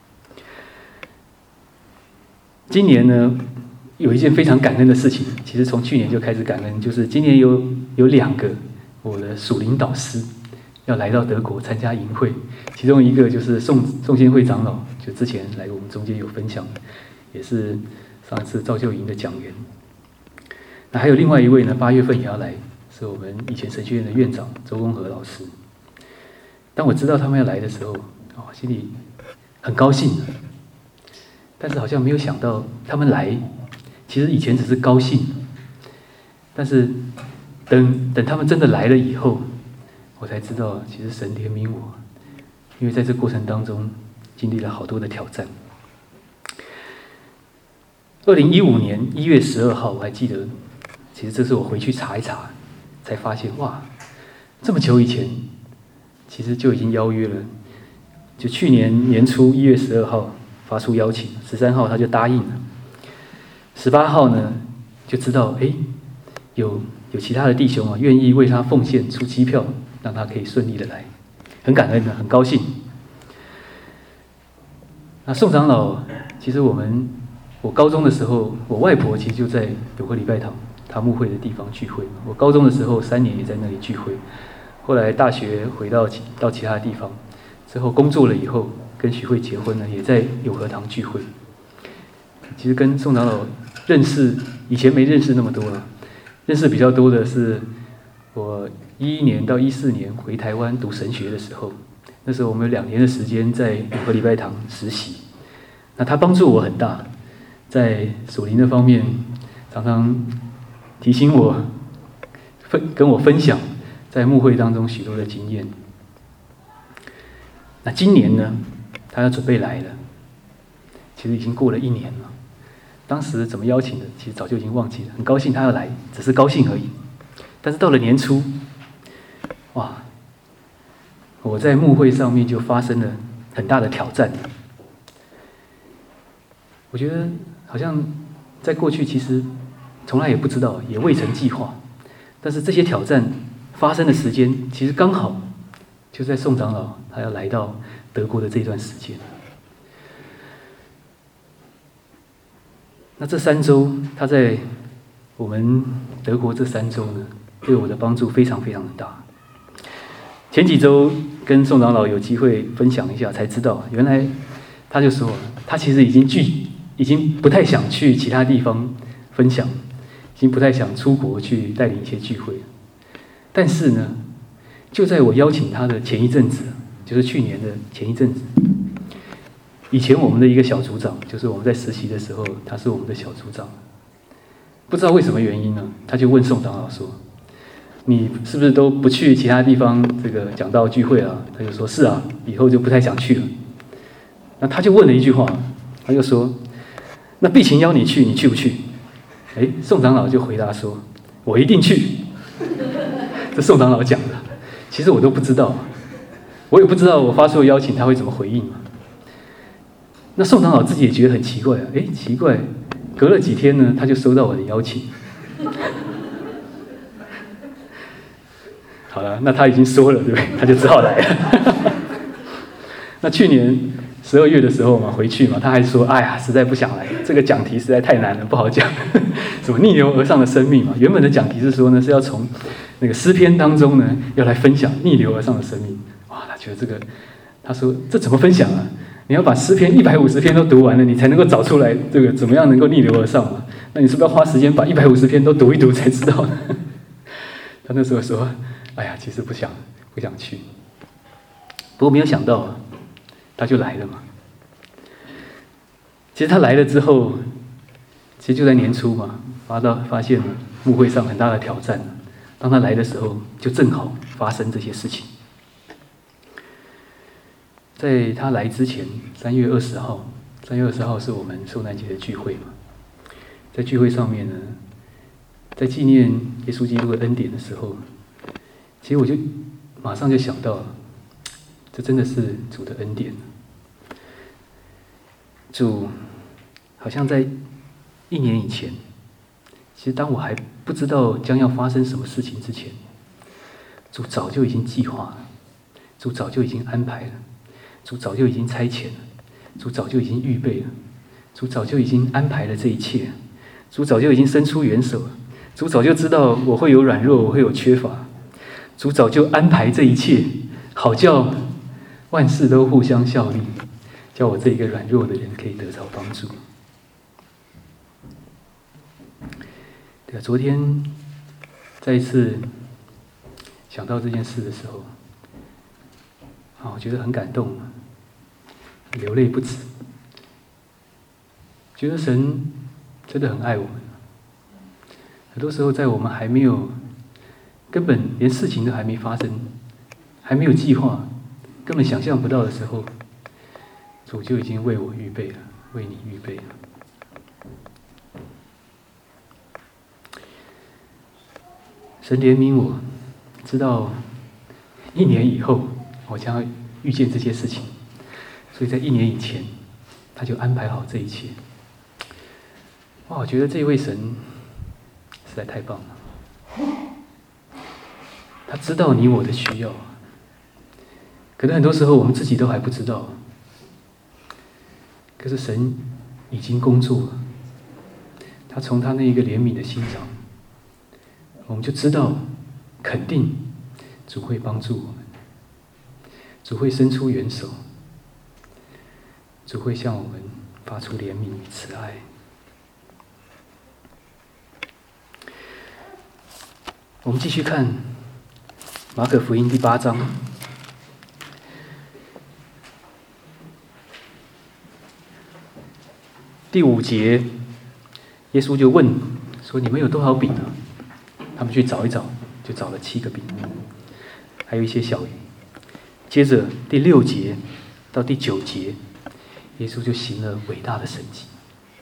今年呢，有一件非常感恩的事情，其实从去年就开始感恩，就是今年有2个我的属灵导师要来到德国参加营会，其中一个就是宋先会长老，就之前来我们中间有分享，也是上一次造就营的讲员。那还有另外一位呢，8月份也要来，是我们以前神学院的院长周公和老师。当我知道他们要来的时候，心里很高兴，但是好像没有想到他们来，其实以前只是高兴，但是等他们真的来了以后，我才知道其实神怜悯我，因为在这过程当中经历了好多的挑战。2015年1月12号，我还记得，其实这是我回去查一查，才发现哇，这么久以前，其实就已经邀约了，就去年年初1月12号发出邀请，13号他就答应了，18号呢就知道有其他的弟兄愿意为他奉献出机票，让他可以顺利的来，很感恩的，很高兴。那宋长老，其实我高中的时候，我外婆其实就在永和礼拜堂他牧会的地方聚会，我高中的时候3年也在那里聚会，后来大学回到其他地方，之后工作了以后，跟许慧结婚了，也在永和堂聚会。其实跟宋长老认识，以前没认识那么多了，认识比较多的是我11年到14年回台湾读神学的时候，那时候我们有2年的时间在永和礼拜堂实习，那他帮助我很大，在属灵的方面常常提醒我，跟我分享在牧会当中许多的经验。那今年呢，他要准备来了，其实已经过了1年了。当时怎么邀请的，其实早就已经忘记了。很高兴他要来，只是高兴而已。但是到了年初，哇，我在牧会上面就发生了很大的挑战。我觉得好像在过去其实从来也不知道，也未曾计划。但是这些挑战发生的时间，其实刚好就在宋长老他要来到德国的这段时间。那这3周，他在我们德国这3周呢，对我的帮助非常非常的大。前几周跟宋长老有机会分享一下，才知道原来他就说，他其实已经不太想去其他地方分享，已经不太想出国去带领一些聚会。但是呢，就在我邀请他的前一阵子，就是去年的前一阵子，以前我们的一个小组长，就是我们在实习的时候，他是我们的小组长。不知道为什么原因呢，他就问宋长老说：“你是不是都不去其他地方这个讲道聚会啊？”他就说：“是啊，以后就不太想去了。”那他就问了一句话，他就说：“那碧琴邀你去，你去不去？”宋长老就回答说：“我一定去。”这宋长老讲的，其实我都不知道，我也不知道我发出的邀请他会怎么回应。 那宋长老自己也觉得很奇怪啊，奇怪，隔了几天呢，他就收到我的邀请。好了，那他已经说了，对不对？他就只好来了。那去年12月的时候嘛，回去嘛，他还说：“哎呀，实在不想来，这个讲题实在太难了，不好讲。什么逆流而上的生命嘛？原本的讲题是说呢，是要从那个诗篇当中呢，要来分享逆流而上的生命。哇，他觉得这个，他说这怎么分享啊？你要把诗篇150篇都读完了，你才能够找出来这个怎么样能够逆流而上嘛？那你是不是要花时间把150篇都读一读才知道呢？”他那时候说：“哎呀，其实不想去。”不过没有想到啊，他就来了嘛。其实他来了之后，其实就在年初嘛，发现牧会上很大的挑战。当他来的时候，就正好发生这些事情。在他来之前，3月20号是我们受难节的聚会嘛。在聚会上面呢，在纪念耶稣基督的恩典的时候，其实我就马上就想到了，这真的是主的恩典。主好像在1年以前，其实当我还不知道将要发生什么事情之前，主早就已经计划了，主早就已经安排了，主早就已经差遣了，主早就已经预备了，主早就已经安排了这一切，主早就已经伸出援手了，主早就知道我会有软弱，我会有缺乏，主早就安排这一切，好叫万事都互相效力，叫我这一个软弱的人可以得着帮助。对啊，昨天再一次想到这件事的时候，我觉得很感动，流泪不止。觉得神真的很爱我们。很多时候，在我们还没有，根本连事情都还没发生，还没有计划，根本想象不到的时候，主就已经为我预备了，为你预备了。神怜悯我，知道1年以后我将要遇见这些事情，所以在1年以前，他就安排好这一切。哇，我觉得这一位神实在太棒了。他知道你我的需要，可能很多时候我们自己都还不知道，可是神已经工作了。他从他那一个怜悯的心肠，我们就知道，肯定主会帮助我们，主会伸出援手，主会向我们发出怜悯与慈爱。我们继续看马可福音第8章。第5节，耶稣就问说：“你们有多少饼呢？”他们去找一找，就找了7个饼，还有一些小鱼。接着第6节到第9节，耶稣就行了伟大的神迹。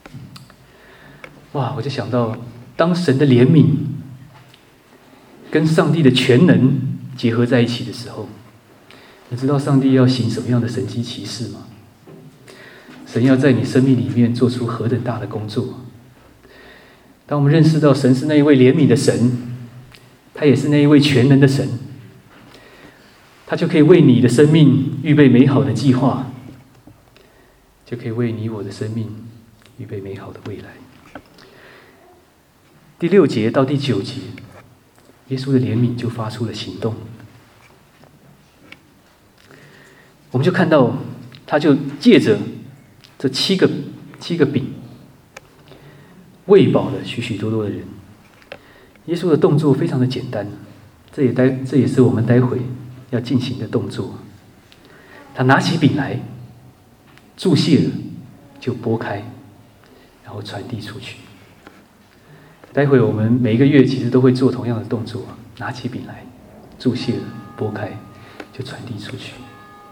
哇！我就想到，当神的怜悯跟上帝的全能结合在一起的时候，你知道上帝要行什么样的神迹奇事吗？神要在你生命里面做出何等大的工作。当我们认识到神是那一位怜悯的神，他也是那一位全能的神，他就可以为你的生命预备美好的计划，就可以为你我的生命预备美好的未来。第6节到第9节，耶稣的怜悯就发出了行动。我们就看到，他就借着这七个饼，喂饱了许许多多的人。耶稣的动作非常的简单，这也是我们待会要进行的动作。他拿起饼来，注谢了，就拨开，然后传递出去。待会我们每一个月其实都会做同样的动作，拿起饼来，注谢了，拨开，就传递出去。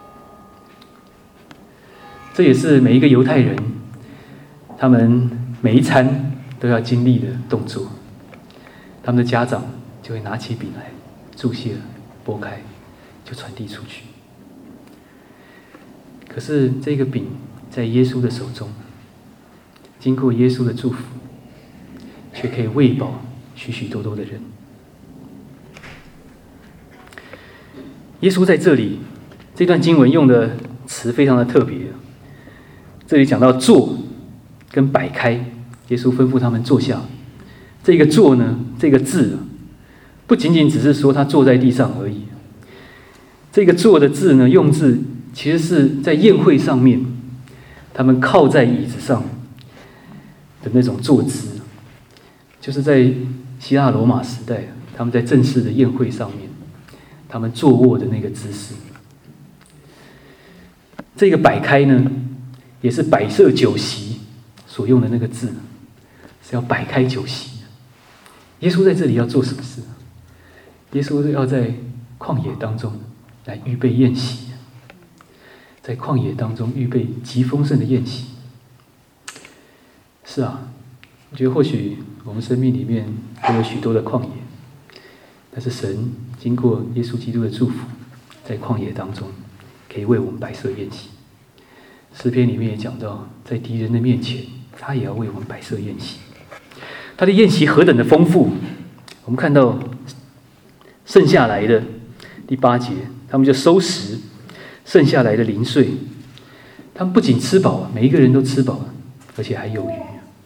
这也是每一个犹太人，他们每一餐都要经历的动作。他们的家长就会拿起饼来，注谢了，拨开，就传递出去。可是这个饼在耶稣的手中，经过耶稣的祝福，却可以喂饱许许多多的人。耶稣在这里这段经文用的词非常的特别，这里讲到坐跟摆开，耶稣吩咐他们坐下。这个坐呢，这个字不仅仅只是说他坐在地上而已，这个坐的字呢，用字其实是在宴会上面，他们靠在椅子上的那种坐姿，就是在希腊罗马时代，他们在正式的宴会上面，他们坐卧的那个姿势。这个摆开呢，也是摆设酒席所用的那个字，是要摆开酒席。耶稣在这里要做什么事？耶稣要在旷野当中来预备宴席，在旷野当中预备极丰盛的宴席。是啊，我觉得或许我们生命里面会有许多的旷野，但是神经过耶稣基督的祝福，在旷野当中可以为我们摆设宴席。诗篇里面也讲到，在敌人的面前，他也要为我们摆设宴席。他的宴席何等的丰富！我们看到剩下来的第8节，他们就收拾剩下来的零碎。他们不仅吃饱了，每一个人都吃饱了，而且还有余。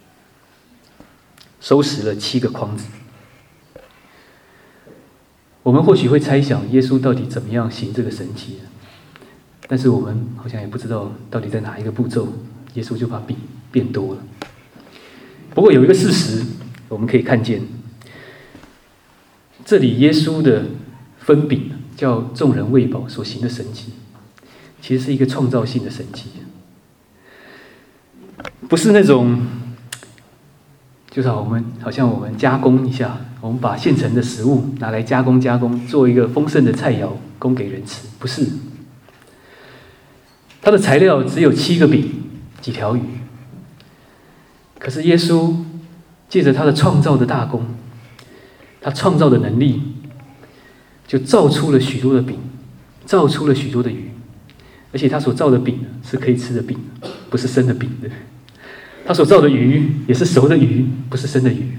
收拾了7个筐子。我们或许会猜想耶稣到底怎么样行这个神迹，但是我们好像也不知道到底在哪一个步骤，耶稣就把饼变多了。不过有一个事实我们可以看见，这里耶稣的分饼叫众人喂饱所行的神迹，其实是一个创造性的神迹，不是那种就是好像我们加工一下，我们把现成的食物拿来加工，做一个丰盛的菜肴供给人吃，不是。它的材料只有7个饼，几条鱼。可是耶稣借着他的创造的大功，他创造的能力，就造出了许多的饼，造出了许多的鱼，而且他所造的饼是可以吃的饼，不是生的饼的。他所造的鱼也是熟的鱼，不是生的鱼。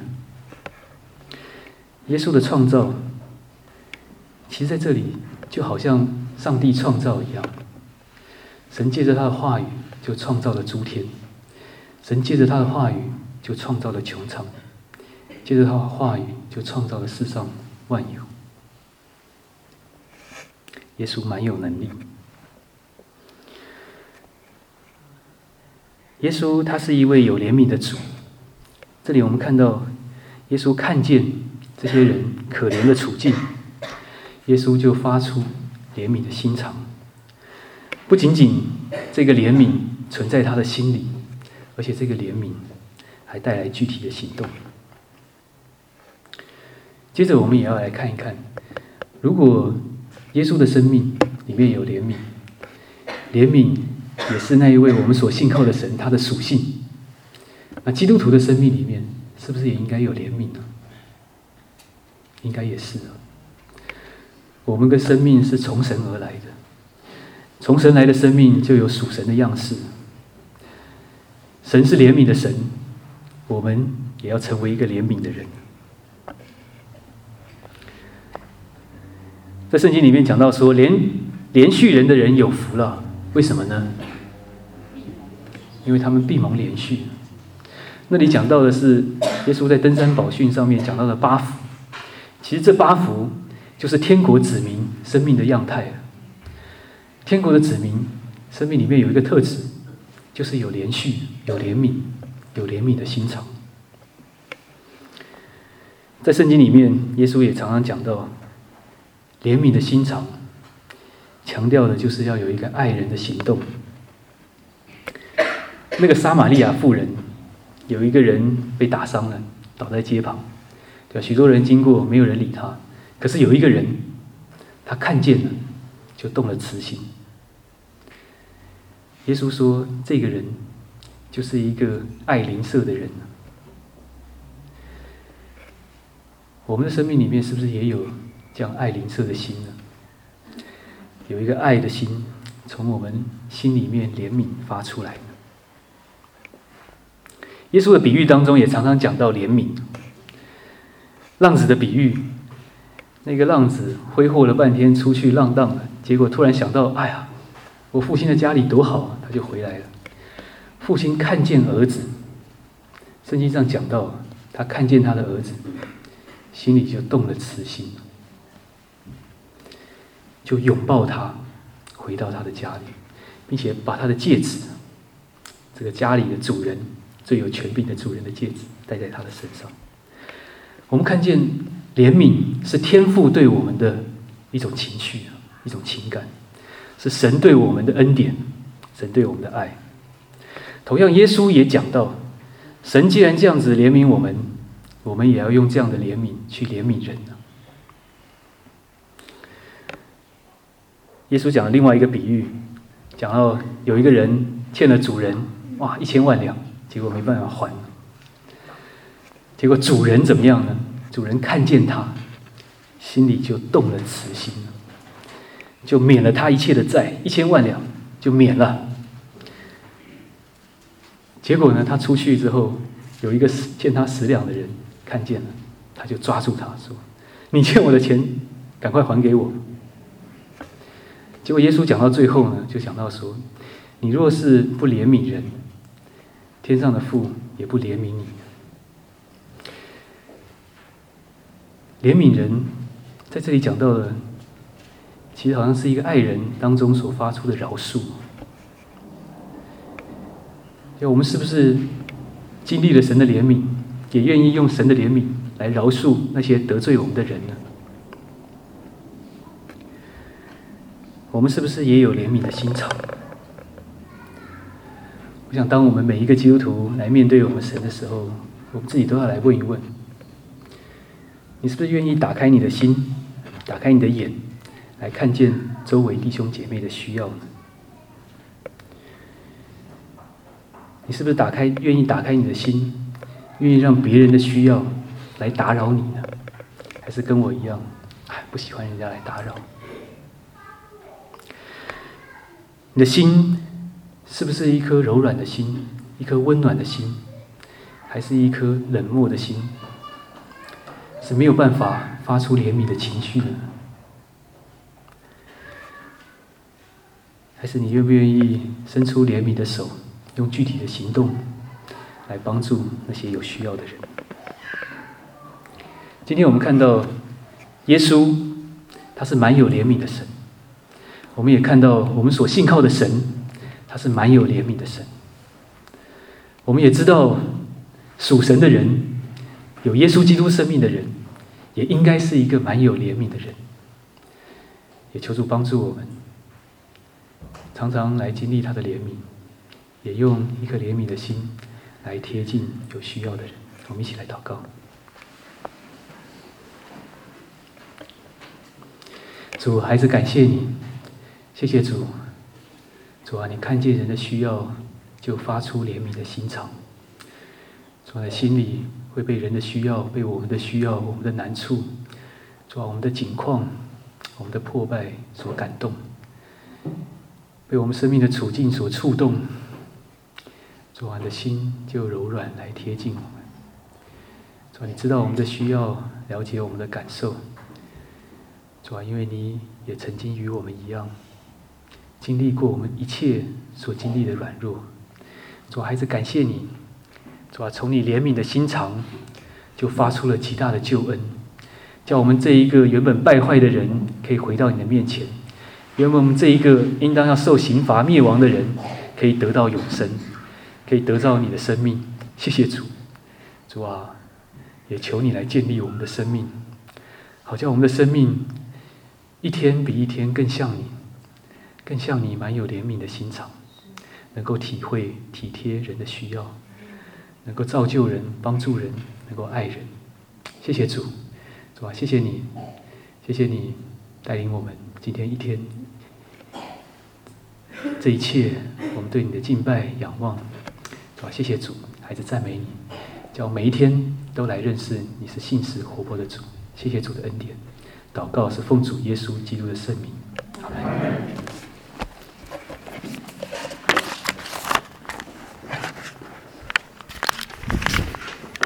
耶稣的创造，其实在这里就好像上帝创造一样。神借着他的话语就创造了诸天，神借着他的话语就创造了穹苍，借着他的话语就创造了世上万有。耶稣蛮有能力。耶稣他是一位有怜悯的主。这里我们看到耶稣看见这些人可怜的处境，耶稣就发出怜悯的心肠。不仅仅这个怜悯存在他的心里，而且这个怜悯还带来具体的行动。接着我们也要来看一看，如果耶稣的生命里面有怜悯，怜悯也是那一位我们所信靠的神他的属性，那基督徒的生命里面是不是也应该有怜悯呢？应该也是。我们的生命是从神而来的，从神来的生命就有属神的样式。神是怜悯的神，我们也要成为一个怜悯的人。在圣经里面讲到说，连续人的人有福了，为什么呢？因为他们必蒙连续。那里讲到的是耶稣在登山宝训上面讲到的8福，其实这8福就是天国子民生命的样态。天国的子民生命里面有一个特质，就是有连续、有怜悯、有怜悯的心肠。在圣经里面，耶稣也常常讲到怜悯的心肠，强调的就是要有一个爱人的行动。那个撒玛利亚妇人，有一个人被打伤了，倒在街旁，对吧？许多人经过，没有人理他。可是有一个人，他看见了，就动了慈心。耶稣说，这个人就是一个爱邻舍的人。我们的生命里面是不是也有这样爱邻舍的心呢？有一个爱的心从我们心里面怜悯发出来呢？ 耶稣的比喻当中也常常讲到怜悯。浪子的比喻，那个浪子挥霍了半天出去浪荡了，结果突然想到，哎呀，我父亲的家里多好啊，他就回来了。父亲看见儿子，圣经上讲到，他看见他的儿子，心里就动了慈心，就拥抱他，回到他的家里，并且把他的戒指，这个家里的主人最有权柄的主人的戒指戴在他的身上。我们看见怜悯是天父对我们的一种情绪，一种情感，是神对我们的恩典，神对我们的爱。同样，耶稣也讲到，神既然这样子怜悯我们，我们也要用这样的怜悯去怜悯人。耶稣讲了另外一个比喻，讲到有一个人欠了主人1000万两，结果没办法还。结果主人怎么样呢？主人看见他，心里就动了慈心，就免了他一切的债，1000万两就免了。结果呢，他出去之后，有一个欠他10两的人看见了，他就抓住他说：“你欠我的钱，赶快还给我。”结果耶稣讲到最后呢，就讲到说：“你若是不怜悯人，天上的父也不怜悯你。”怜悯人，在这里讲到的，其实好像是一个爱人当中所发出的饶恕。我们是不是经历了神的怜悯，也愿意用神的怜悯来饶恕那些得罪我们的人呢？我们是不是也有怜悯的心肠？我想，当我们每一个基督徒来面对我们神的时候，我们自己都要来问一问：你是不是愿意打开你的心，打开你的眼，来看见周围弟兄姐妹的需要呢？你是不是愿意打开你的心，愿意让别人的需要来打扰你呢？还是跟我一样，不喜欢人家来打扰？你的心是不是一颗柔软的心，一颗温暖的心，还是一颗冷漠的心？是没有办法发出怜悯的情绪的呢？还是你愿不愿意伸出怜悯的手，用具体的行动来帮助那些有需要的人？今天我们看到耶稣，他是蛮有怜悯的神。我们也看到我们所信靠的神，他是蛮有怜悯的神。我们也知道属神的人，有耶稣基督生命的人，也应该是一个蛮有怜悯的人。也求主帮助我们，常常来经历他的怜悯，也用一颗怜悯的心来贴近有需要的人。我们一起来祷告。主，孩子感谢你，谢谢主。主啊，你看见人的需要，就发出怜悯的心肠。主啊，心里会被人的需要、被我们的需要、我们的难处，主啊，我们的境况、我们的破败所感动，被我们生命的处境所触动。主啊，你的心就柔软来贴近我们。主啊，你知道我们的需要，了解我们的感受。主啊，因为你也曾经与我们一样，经历过我们一切所经历的软弱。主啊，孩子感谢你。主啊，从你怜悯的心肠，就发出了极大的救恩，叫我们这一个原本败坏的人可以回到你的面前，原本我们这一个应当要受刑罚灭亡的人，可以得到永生，可以得到你的生命。谢谢主。主啊，也求你来建立我们的生命，好叫我们的生命一天比一天更像你，更像你蛮有怜悯的心肠，能够体会体贴人的需要，能够造就人，帮助人，能够爱人。谢谢主。主啊，谢谢你，谢谢你带领我们今天一天，这一切我们对你的敬拜仰望。主啊，谢谢主，孩子赞美你，叫每一天都来认识你是信实活泼的主。谢谢主的恩典。祷告是奉主耶稣基督的圣名，阿们。